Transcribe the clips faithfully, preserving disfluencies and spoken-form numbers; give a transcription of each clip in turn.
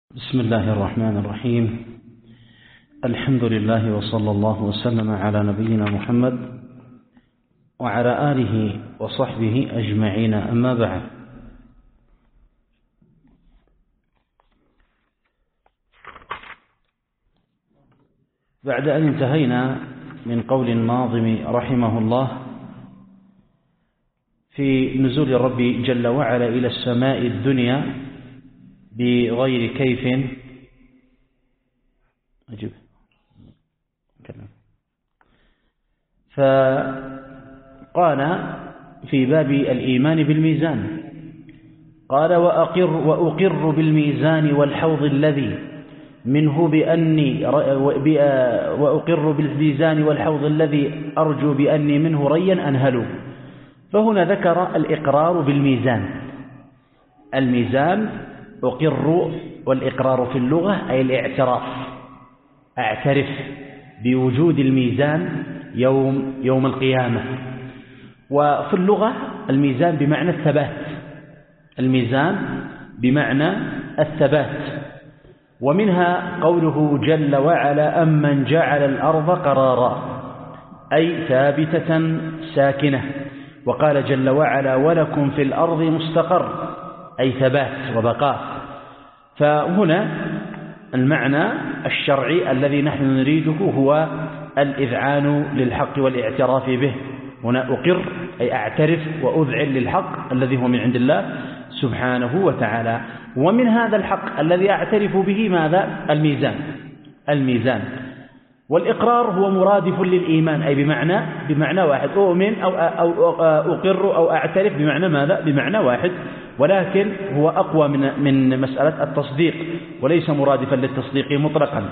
بسم الله الرحمن الرحيم. الحمد لله وصلى الله وسلم على نبينا محمد وعلى آله وصحبه أجمعين، أما بعد. بعد أن انتهينا من قول الناظم رحمه الله في نزول الرب جل وعلا إلى السماء الدنيا بغير كيف، أجب فقال في باب الإيمان بالميزان، قال وأقر, وأقر بالميزان والحوض الذي منه بأني وأقر بالميزان والحوض الذي أرجو بأني منه ريا أنهل. فهنا ذكر الإقرار بالميزان. الميزان أقر، والإقرار في اللغة أي الاعتراف، أعترف بوجود الميزان يوم يوم القيامة. وفي اللغة الميزان بمعنى الثبات، الميزان بمعنى الثبات. ومنها قوله جل وعلا أمن جعل الأرض قرارا، أي ثابتة ساكنة. وقال جل وعلا ولكم في الأرض مستقر، أي ثبات وبقاء. فهنا المعنى الشرعي الذي نحن نريده هو الإذعان للحق والاعتراف به. هنا أقر أي أعترف وأذعن للحق الذي هو من عند الله سبحانه وتعالى. ومن هذا الحق الذي أعترف به ماذا؟ الميزان. الميزان والإقرار هو مرادف للإيمان، أي بمعنى بمعنى واحد، أؤمن أو أو أقر أو أعترف بمعنى ماذا؟ بمعنى واحد، ولكن هو أقوى من من مسألة التصديق، وليس مرادفا للتصديق مطلقا.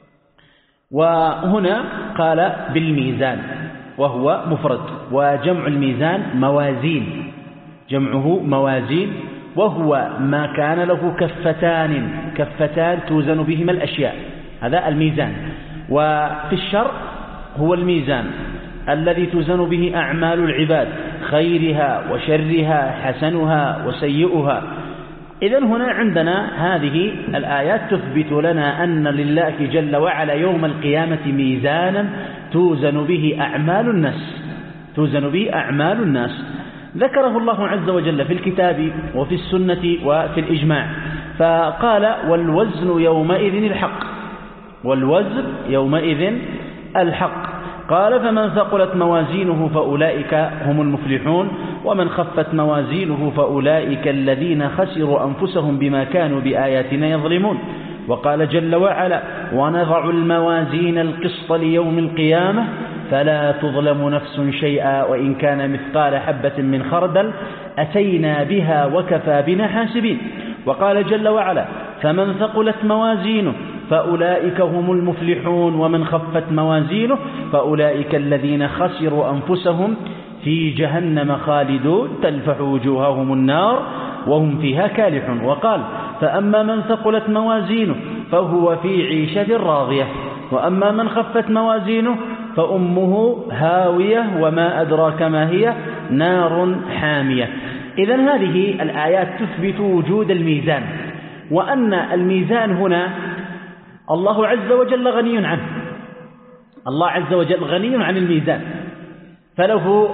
وهنا قال بالميزان وهو مفرد، وجمع الميزان موازين، جمعه موازين، وهو ما كان له كفتان، كفتان توزن بهما الأشياء، هذا الميزان. وفي الشرع هو الميزان الذي توزن به أعمال العباد، خيرها وشرها، حسنها وسيئها. إذن هنا عندنا هذه الآيات تثبت لنا أن لله جل وعلا يوم القيامة ميزانا توزن به أعمال الناس، توزن به أعمال الناس، ذكره الله عز وجل في الكتاب وفي السنة وفي الإجماع. فقال والوزن يومئذ الحق، والوزن يومئذ الحق. قال فمن ثقلت موازينه فأولئك هم المفلحون ومن خفت موازينه فأولئك الذين خسروا أنفسهم بما كانوا بآياتنا يظلمون. وقال جل وعلا ونضع الموازين القسط ليوم القيامة فلا تظلم نفس شيئا وإن كان مثقال حبة من خردل أتينا بها وكفى بنا حاسبين. وقال جل وعلا فمن ثقلت موازينه فأولئك هم المفلحون ومن خفت موازينه فأولئك الذين خسروا أنفسهم في جهنم خالدون تلفح وجوههم النار وهم فيها كالحون. وقال فأما من ثقلت موازينه فهو في عيشة راضية وأما من خفت موازينه فأمه هاوية وما أدراك ما هي نار حامية. إذن هذه الآيات تثبت وجود الميزان، وأن الميزان هنا الله عز وجل غني عنه، الله عز وجل غني عن الميزان، فله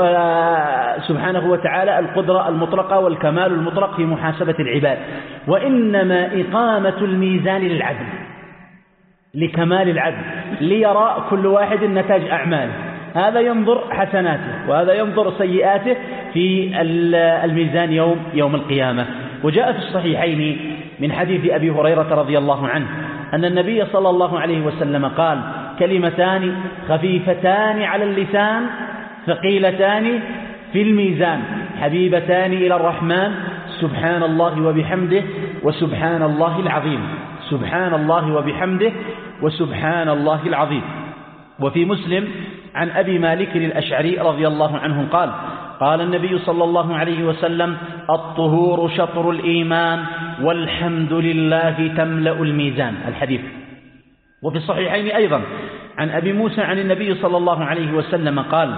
سبحانه وتعالى القدرة المطلقة والكمال المطلق في محاسبة العباد. وإنما إقامة الميزان للعدل، لكمال العدل، ليرى كل واحد نتاج أعماله، هذا ينظر حسناته وهذا ينظر سيئاته في الميزان يوم يوم القيامة. وجاء في الصحيحين من حديث أبي هريرة رضي الله عنه أن النبي صلى الله عليه وسلم قال كلمتان خفيفتان على اللسان ثقيلتان في الميزان حبيبتان إلى الرحمن سبحان الله وبحمده وسبحان الله العظيم، سبحان الله وبحمده وسبحان الله العظيم. وفي مسلم عن أبي مالك الأشعري رضي الله عنه قال قال النبي صلى الله عليه وسلم الطهور شطر الإيمان والحمد لله تملأ الميزان، الحديث. وفي الصحيحين أيضا عن أبي موسى عن النبي صلى الله عليه وسلم قال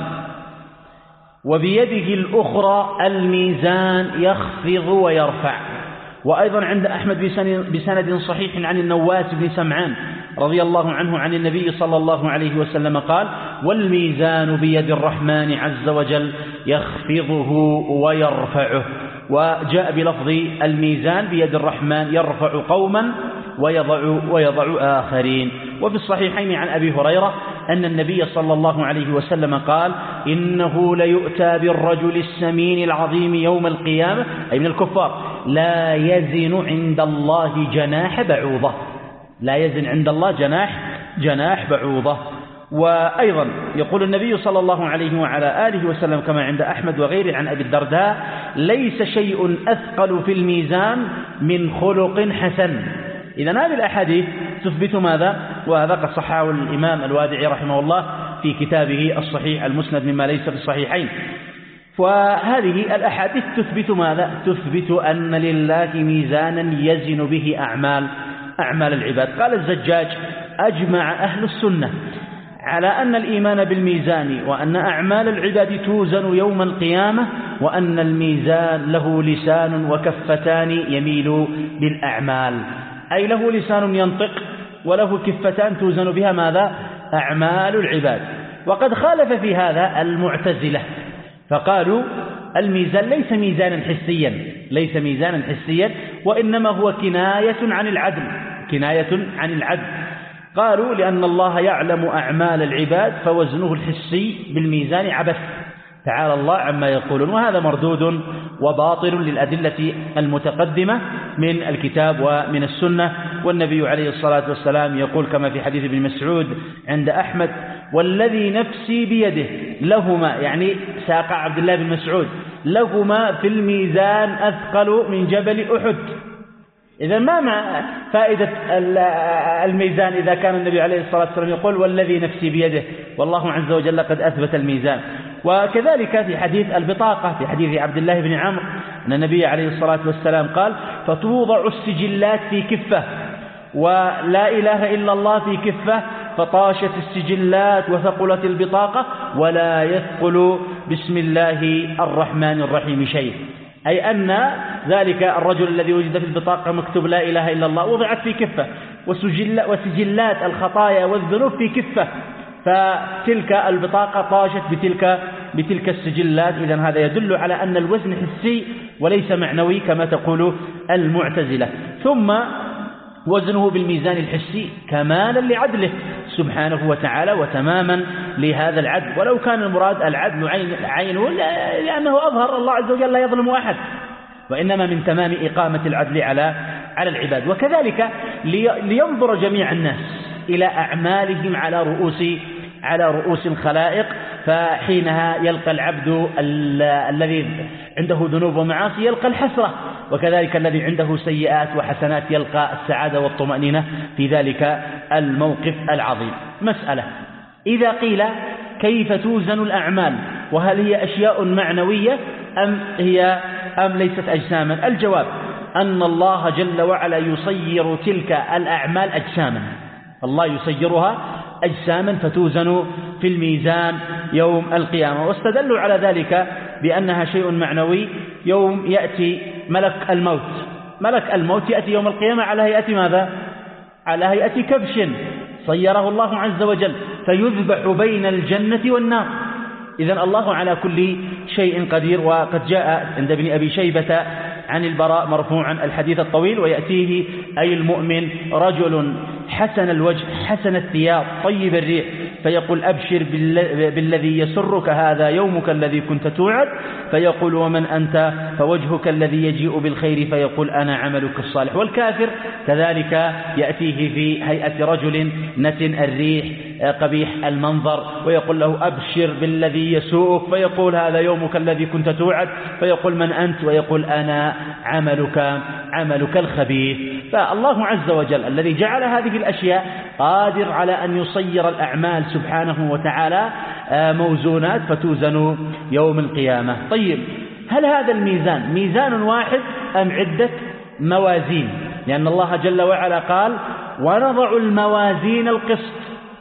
وبيده الأخرى الميزان يخفض ويرفع وأيضا عند أحمد بسند صحيح عن النواس بن سمعان رضي الله عنه عن النبي صلى الله عليه وسلم قال: والميزان بيد الرحمن عز وجل يخفضه ويرفعه. وجاء بلفظ الميزان بيد الرحمن يرفع قوما ويضع, ويضع آخرين. وفي الصحيحين عن أبي هريرة أن النبي صلى الله عليه وسلم قال: إنه ليؤتى بالرجل السمين العظيم يوم القيامة، أي من الكفار، لا يزن عند الله جناح بعوضة، لا يزن عند الله جناح جناح بعوضة. وأيضا يقول النبي صلى الله عليه وعلى آله وسلم كما عند أحمد وغيره عن أبي الدرداء: ليس شيء أثقل في الميزان من خلق حسن. إذن هذه الأحاديث تثبت ماذا؟ وهذا قد صححه الإمام الوادعي رحمه الله في كتابه الصحيح المسند مما ليس في الصحيحين. وهذه الأحاديث تثبت ماذا؟ تثبت أن لله ميزانا يزن به أعمال أعمال العباد. قال الزجاج: أجمع أهل السنة على أن الإيمان بالميزان وأن أعمال العباد توزن يوم القيامة، وأن الميزان له لسان وكفتان يميل بالأعمال، أي له لسان ينطق وله كفتان توزن بها ماذا؟ أعمال العباد. وقد خالف في هذا المعتزلة فقالوا: الميزان ليس ميزانا حسيا، ليس ميزانا حسيا، وإنما هو كناية عن العدل، كناية عن العدل. قالوا: لأن الله يعلم أعمال العباد فوزنه الحسي بالميزان عبث، تعالى الله عما يقولون. وهذا مردود وباطل للأدلة المتقدمة من الكتاب ومن السنة. والنبي عليه الصلاة والسلام يقول كما في حديث ابن مسعود عند أحمد: والذي نفسي بيده لهما، يعني ساق عبد الله بن مسعود، لهما في الميزان أثقل من جبل أحد. إذا ما مع فائدة الميزان إذا كان النبي عليه الصلاة والسلام يقول: والذي نفسي بيده، والله عز وجل قد أثبت الميزان. وكذلك في حديث البطاقة في حديث عبد الله بن عمرو أن النبي عليه الصلاة والسلام قال: فتوضع السجلات في كفة، ولا إله إلا الله في كفة، فطاشت السجلات وثقلت البطاقة، ولا يثقل بسم الله الرحمن الرحيم شيء. أي أن ذلك الرجل الذي وجد في البطاقة مكتوب لا إله إلا الله وضعت في كفة، وسجلات الخطايا والذنوب في كفة، فتلك البطاقة طاشت بتلك بتلك السجلات. إذن هذا يدل على أن الوزن حسي وليس معنوي كما تقول المعتزلة. ثم وزنه بالميزان الحسي كمالا لعدله سبحانه وتعالى وتماما لهذا العدل، ولو كان المراد العدل عينه لأنه أظهر الله عز وجل لا يظلم أحد، وإنما من تمام إقامة العدل على على العباد. وكذلك لينظر جميع الناس إلى أعمالهم على رؤوس على رؤوس الخلائق، فحينها يلقى العبد الذي عنده ذنوب ومعاصي يلقى الحسرة، وكذلك الذي عنده سيئات وحسنات يلقى السعادة والطمأنينة في ذلك الموقف العظيم. مسألة: إذا قيل كيف توزن الأعمال، وهل هي أشياء معنوية أم هي أم ليست أجساما؟ الجواب: أن الله جل وعلا يصير تلك الأعمال أجساما، الله يصيرها أجساما فتوزن في الميزان يوم القيامة. واستدلوا على ذلك بأنها شيء معنوي. يوم يأتي ملك الموت، ملك الموت يأتي يوم القيامة على هيئة ماذا؟ على هيئة كبش صيره الله عز وجل، فيذبح بين الجنة والنار. إذن الله على كل شيء قدير. وقد جاء عند ابن أبي شيبة عن البراء مرفوعا الحديث الطويل: ويأتيه أي المؤمن رجل حسن الوجه حسن الثياب طيب الريح، فيقول: أبشر بالذي يسرك، هذا يومك الذي كنت توعد. فيقول: ومن أنت؟ فوجهك الذي يجيء بالخير، فيقول: أنا عملك الصالح. والكافر كذلك يأتيه في هيئة رجل نتن الريح قبيح المنظر، ويقول له: أبشر بالذي يسوءك، فيقول: هذا يومك الذي كنت توعد. فيقول: من أنت؟ ويقول: أنا عملك عملك الخبيث. فالله عز وجل الذي جعل هذه الأشياء قادر على أن يصير الأعمال سبحانه وتعالى موزونات فتوزن يوم القيامة. طيب، هل هذا الميزان ميزان واحد أم عدة موازين؟ لأن الله جل وعلا قال: ونضع الموازين القسط.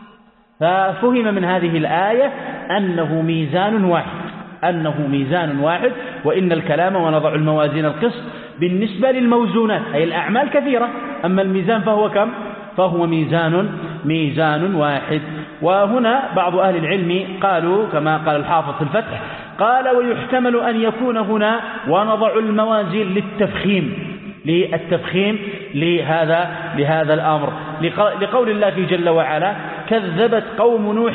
ففهم من هذه الآية أنه ميزان واحد، أنه ميزان واحد. وإن الكلام ونضع الموازين القسط بالنسبة للموزونات أي الأعمال كثيرة، أما الميزان فهو كم؟ فهو ميزان ميزان واحد. وهنا بعض أهل العلم قالوا كما قال الحافظ في الفتح، قال ويحتمل أن يكون هنا ونضع الموازين للتفخيم للتفخيم لهذا لهذا الأمر، لقول الله جل وعلا كذبت قوم نوح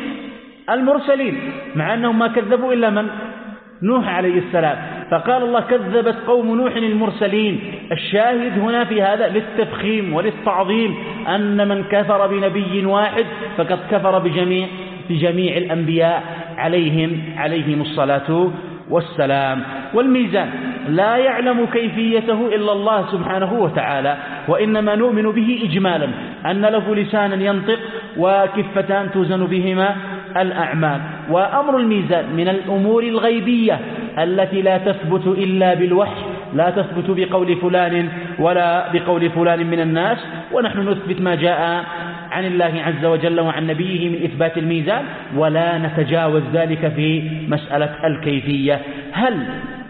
المرسلين، مع أنهم ما كذبوا إلا من؟ نوح عليه السلام، فقال الله كذبت قوم نوح المرسلين. الشاهد هنا في هذا للتفخيم وللتعظيم أن من كفر بنبي واحد فقد كفر بجميع بجميع الأنبياء عليهم عليهم الصلاة والسلام. والميزان لا يعلم كيفيته إلا الله سبحانه وتعالى، وإنما نؤمن به إجمالا أن له لسانا ينطق وكفتان توزن بهما الأعمال. وأمر الميزان من الأمور الغيبية التي لا تثبت إلا بالوحي، لا تثبت بقول فلان ولا بقول فلان من الناس، ونحن نثبت ما جاء عن الله عز وجل وعن نبيه من إثبات الميزان، ولا نتجاوز ذلك في مسألة الكيفية. هل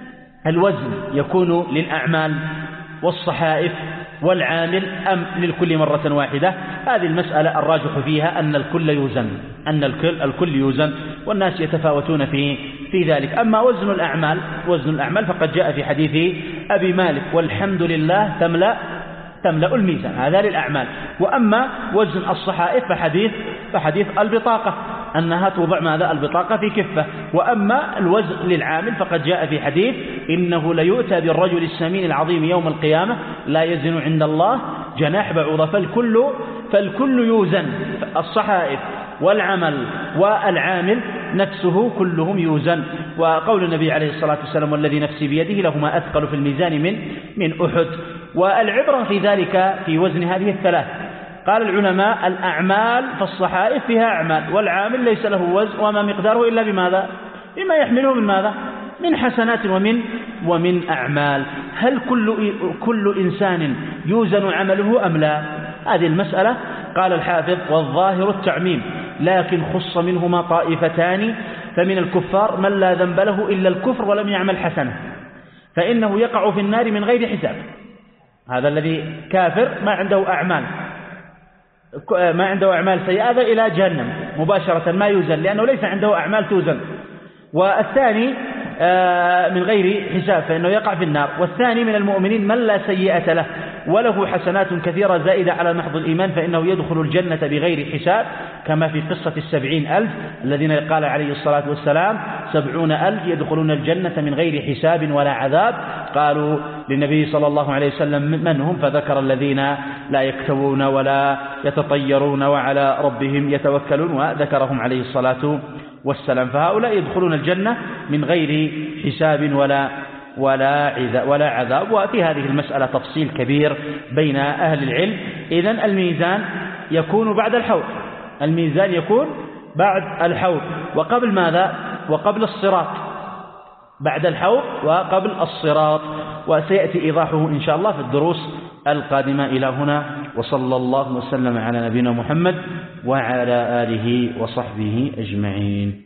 الوزن يكون للأعمال والصحائف والعامل أم للكل مرة واحدة؟ هذه المسألة الراجح فيها أن الكل يوزن، أن الكل, الكل يوزن، والناس يتفاوتون في في ذلك. أما وزن الأعمال وزن الأعمال فقد جاء في حديث أبي مالك والحمد لله تملأ تملأ الميزان، هذا للأعمال. وأما وزن الصحائف فحديث فحديث البطاقة أنها توضع ماذا؟ البطاقة في كفة. وأما الوزن للعامل فقد جاء في حديث إنه ليؤتى بالرجل السمين العظيم يوم القيامة لا يزن عند الله جناح بعوضة، فالكل فالكل يوزن، الصحائف والعمل والعامل نفسه كلهم يوزن. وقول النبي عليه الصلاة والسلام والذي نفسي بيده لهما أثقل في الميزان من من أحد. والعبرة في ذلك في وزن هذه الثلاث. قال العلماء الأعمال فالصحائف فيها أعمال، والعامل ليس له وزن وما مقداره إلا بماذا؟ بما يحمله من ماذا؟ من حسنات ومن ومن أعمال. هل كل كل إنسان يوزن عمله أم لا؟ هذه المسألة قال الحافظ والظاهر التعميم، لكن خص منهما طائفتان، فمن الكفار من لا ذنب له إلا الكفر ولم يعمل حسنة فإنه يقع في النار من غير حساب. هذا الذي كافر ما عنده أعمال ما عنده أعمال سيئة إلى جهنم مباشرة ما يوزن، لأنه ليس عنده أعمال توزن. والثاني من غير حساب فإنه يقع في النار. والثاني من المؤمنين من لا سيئة له وله حسنات كثيرة زائدة على محض الإيمان فإنه يدخل الجنة بغير حساب، كما في قصة السبعين ألف الذين قال عليه الصلاة والسلام سبعون ألف يدخلون الجنة من غير حساب ولا عذاب. قالوا للنبي صلى الله عليه وسلم من هم؟ فذكر الذين لا يكتوون ولا يتطيرون وعلى ربهم يتوكلون، وذكرهم عليه الصلاة والسلام. فهؤلاء يدخلون الجنة من غير حساب ولا ولا ولا عذاب. وفي هذه المسألة تفصيل كبير بين أهل العلم. إذن الميزان يكون بعد الحوض، الميزان يكون بعد الحوض وقبل ماذا؟ وقبل الصراط، بعد الحوض وقبل الصراط، وسيأتي إيضاحه إن شاء الله في الدروس القادمة. إلى هنا وصلى الله وسلم على نبينا محمد وعلى آله وصحبه أجمعين.